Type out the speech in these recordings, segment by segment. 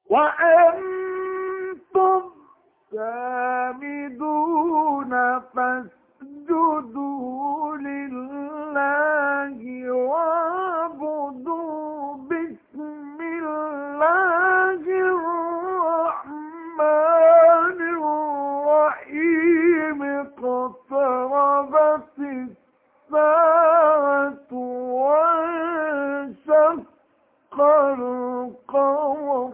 وأنتم سامدون فاسجدوا لله واعبدوا بسم الله الرحمن الرحيم اقتربت الساعة وانشق القمر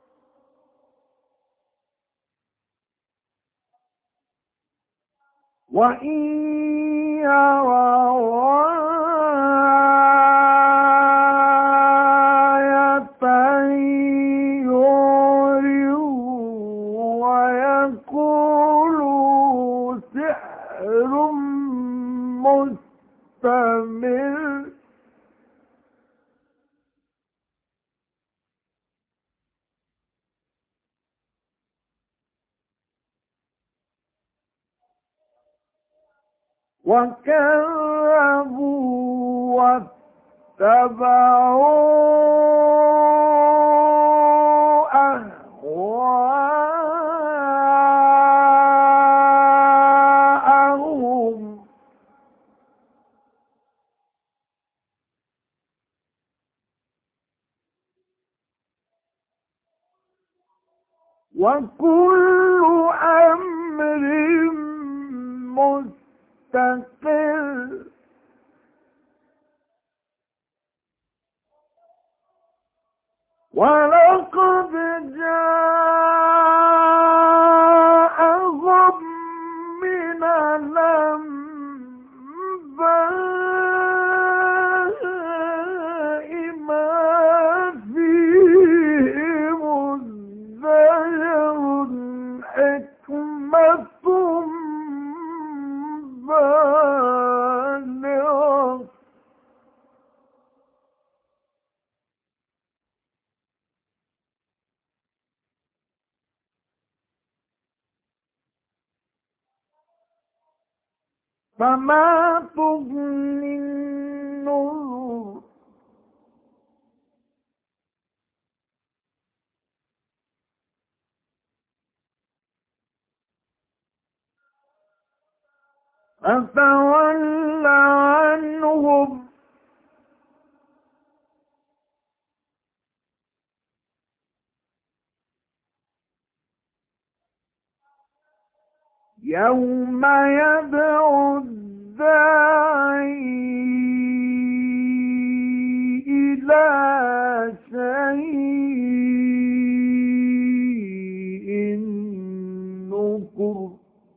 وإن يروا آية يعرضوا ويقولوا سحر مستمر وكذبوا واتبعوا أهواءهم وكل أمر مستقر ولقد جاءهم من الأنباء ما فيه مزدجر حكمة بالغة فما تغني النذر فتول عنهم يوم يدعو الداعي إلى شيء نكر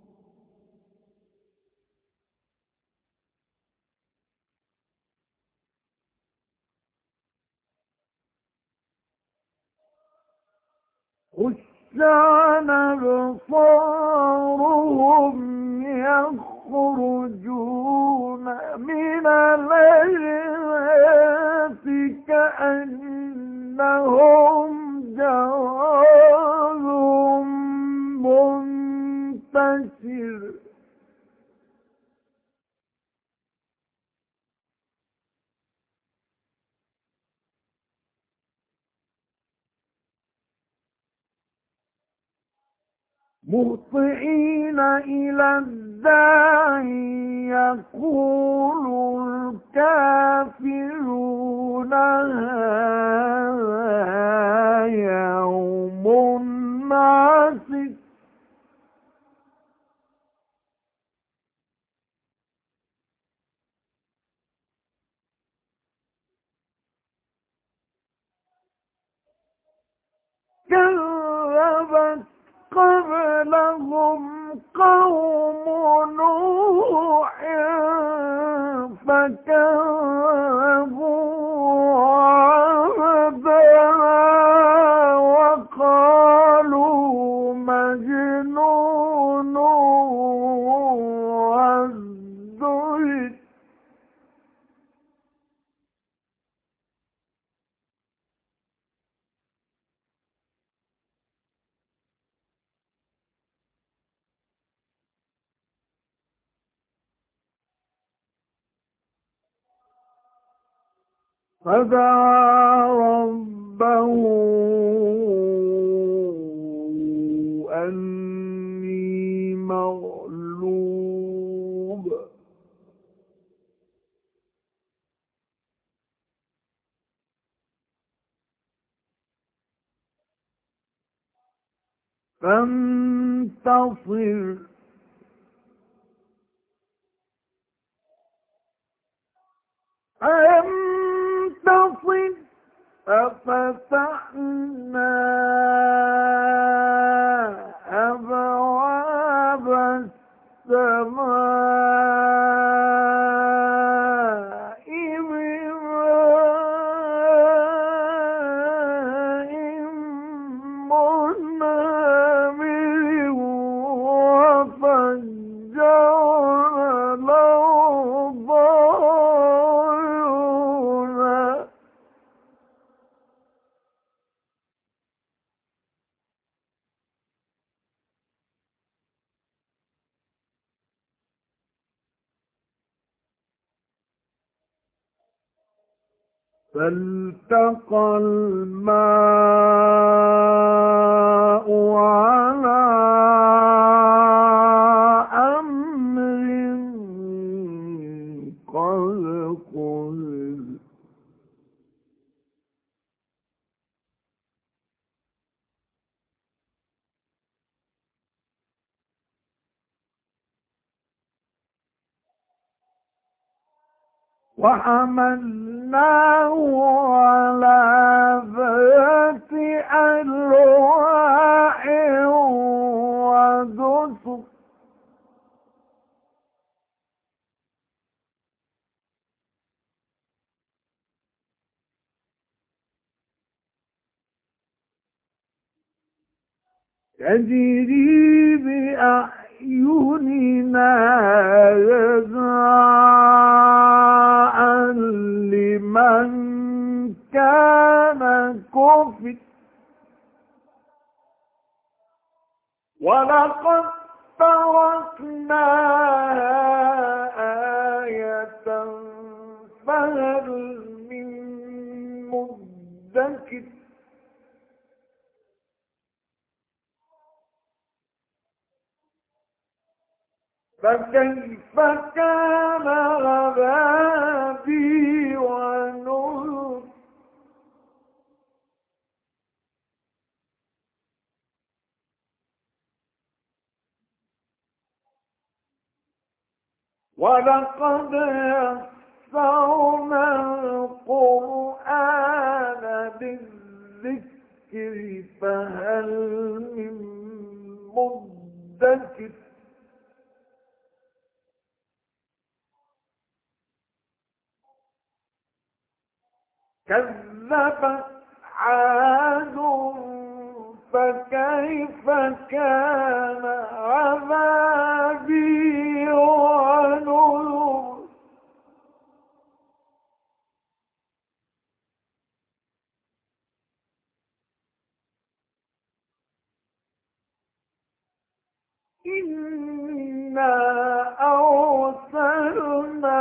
خش عن أبصارهم يخرجون من الأجداث كأنهم جراد منتشر مهطعين إلى الداعي يقول الكافرون هذا يوم عسر كذبت قبلهم قوم نوح فكذبوا عبدنا وقالوا مجنون وازدجر فدعا ربه فانتصر فانتصر ففتحنا أبواب السماء بماء منهمر وفجرنا الأرض عيونا فالتقى الماء على أمر قد قدر وحملناه على ذات ألواح ودسر تجري بأعيننا جزاء لمن كان كفر ولقد تركناها آية فهل من مدكر فكيف كان عذابي ونذر ولقد يسرنا القرآن للذكر فهل من مدكر كذبت عاد فكيف كان عذابي ونذر إنا أرسلنا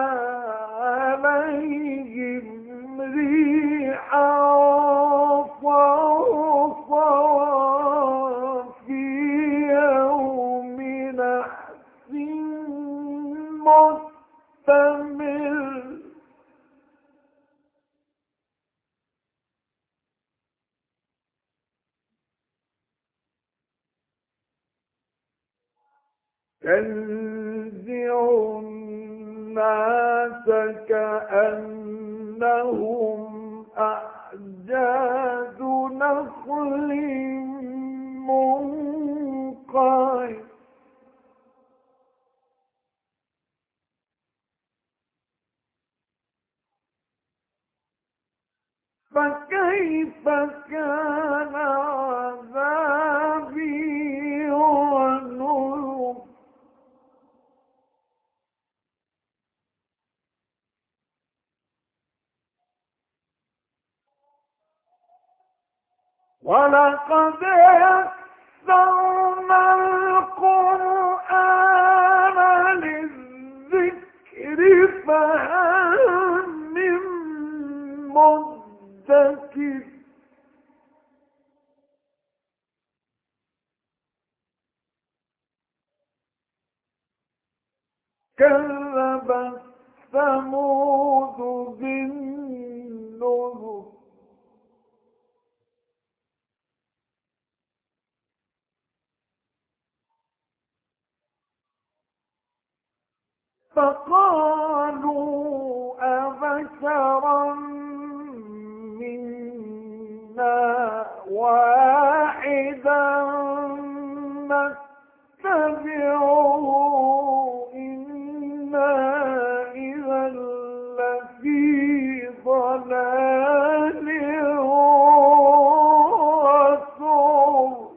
عليهم ريحا صرصرا في يوم نحس مستمر تنزع الناس كأنهم أعجاز نخل منقعر فكيف كان عذابي ونذر ولقد يسرنا القرآن للذكر فهل من مدكر كذبت ثمود بالنذر فقالوا أبشرا منا واحدا نتبعه إنا إذا لفي ضلال وسعر.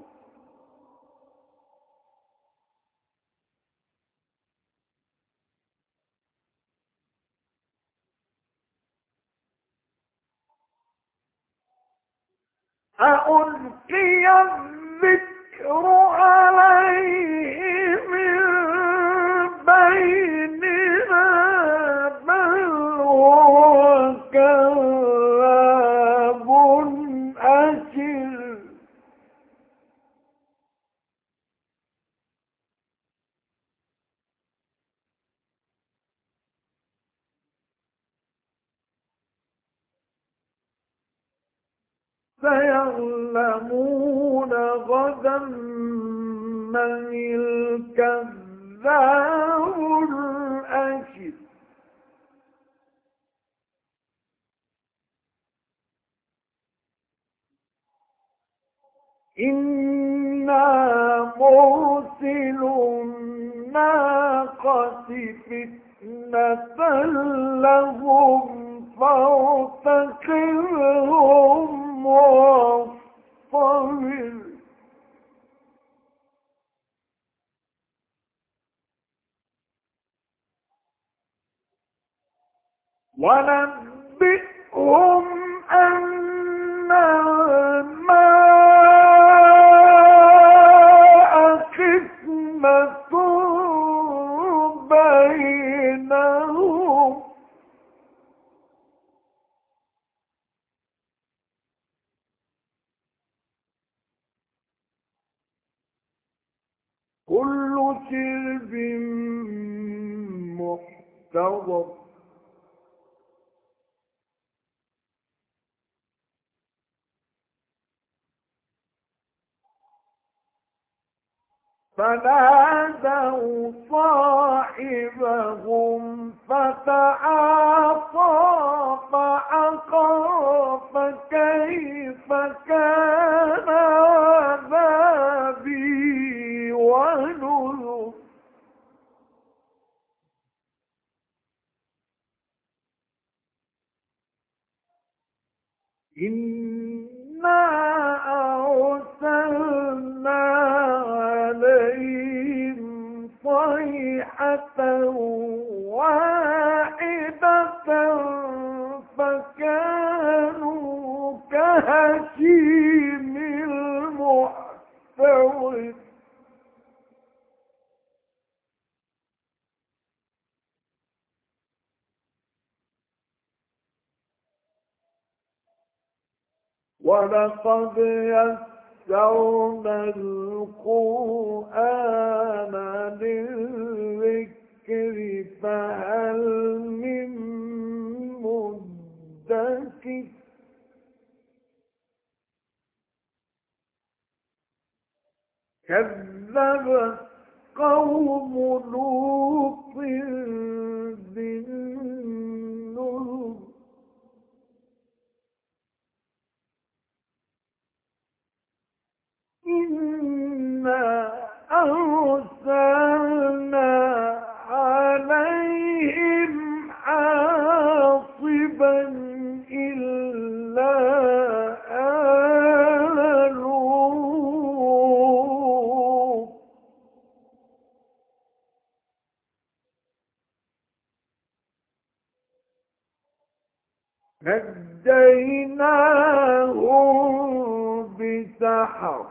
أألقي الذكر عليه من بيننا بل هو كذاب أشر. سيعلمون غدا من الكذاب الأشر. إنا مرسل الناقة فتنة لهم فارتقبهم واصطبر. ونبئهم أن الماء قسمة بينهم كل شرب محتضر. فنادوا صاحبهم فتعاطى فعقر فكيف كان عذابي ونذر. إنا أرسلنا عليهم صيحة واحدة فكانوا كهشيم المحتضر. ولقد يسرنا القرآن للذكر فهل من مدكر. كذبت قوم لوط بالنذر. إنا أرسلنا عليهم حاصبا إلا آل لوط نجيناهم بسحر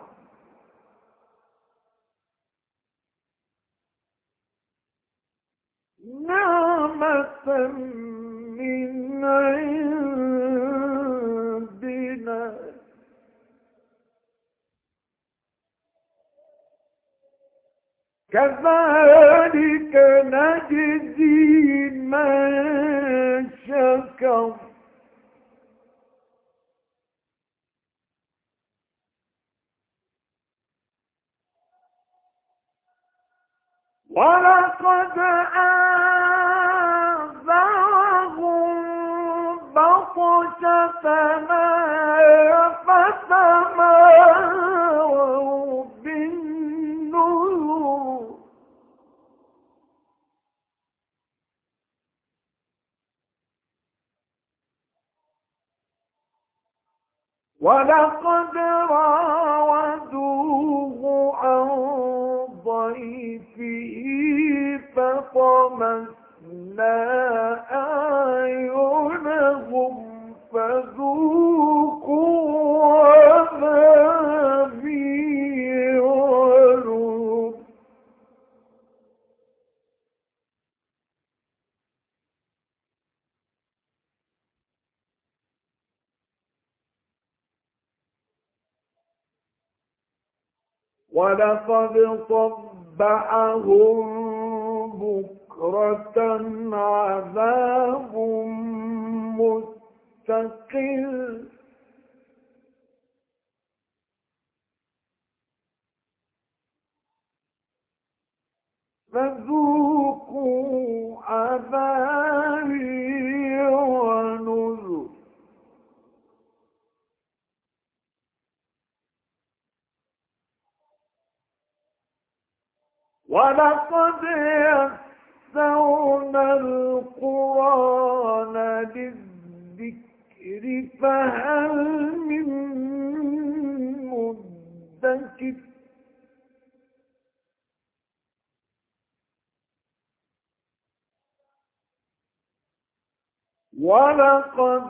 نعمة من عندنا كذلك نجزي من شكر. ولقد بطش فتماروا بالنذر ولقد راودوه عن ضيفه فطمسنا أعينهم فذوقوا عذابي ونذر ولقد صبحهم بكرة عذاب مستقر فذوقوا عذابي ونذر ولقد يسرنا القرآن للذكر فهل من مدكر ولقد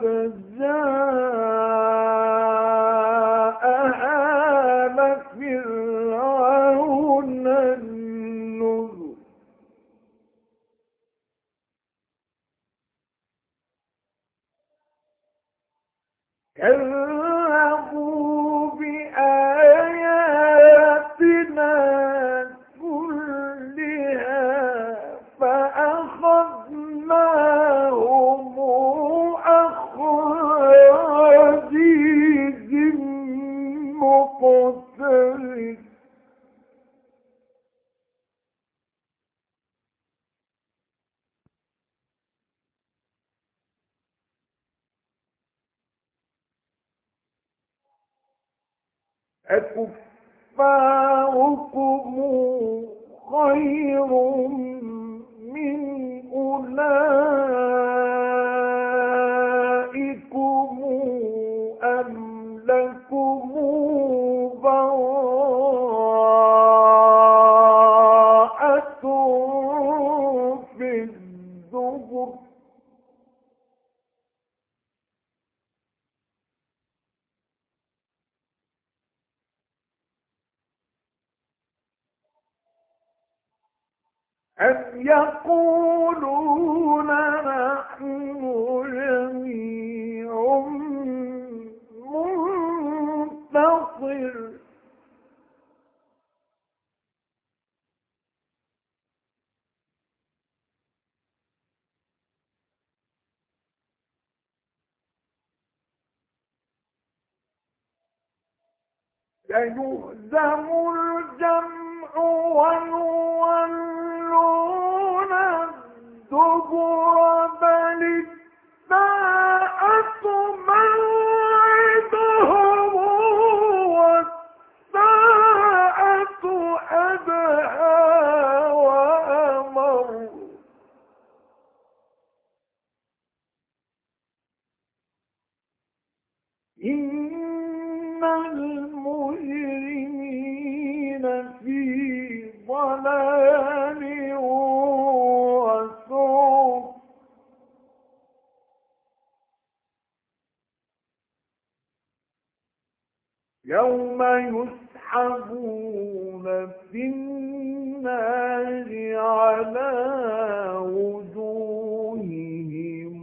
جاء آل فرعون النذر كذبوا بآياتنا كلها فأخذناهم أخذ عزيز مقتدر أكفاركم خير من أولئكم أم لكم براءة في الزبر أم يقولون نحن جميع منتصر سيهزم الجمع ويولون الدبر بل الساعة موعدهم والساعة أدهى وأمر إن المجرمين في ضلال وسعر يوم يسحبون في النار على وجوههم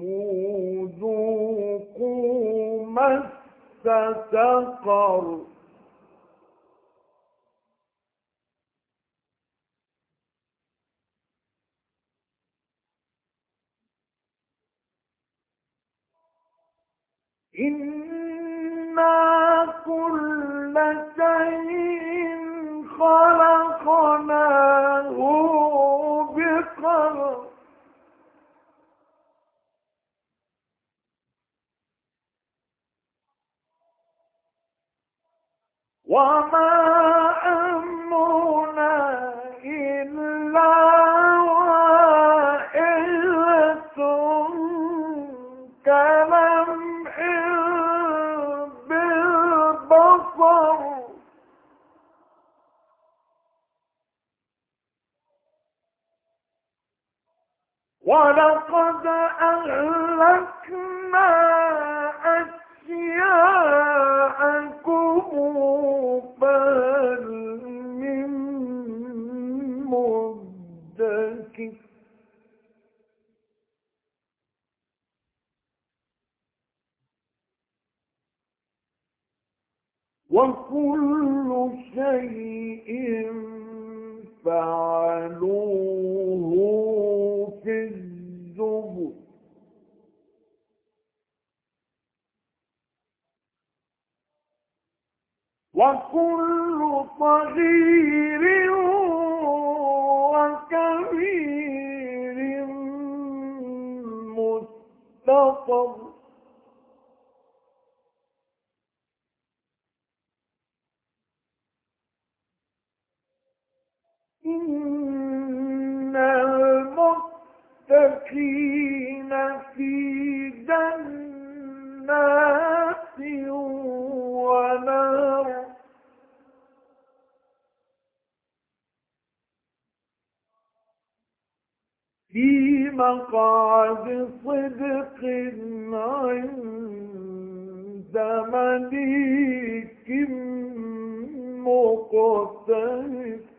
ذوقوا مس سقر إنا كل شيء خلقناه بقدر وما أمرنا إلا واحدة كلمح بالبصر ولقد أهلكنا أشياءكم فهل من مدكر وكل شيء فعلوه في الزبر وكل صغير وكبير مستطر إن المتقين في جنات ونهر في مقعد صدق عند مليك مقتدر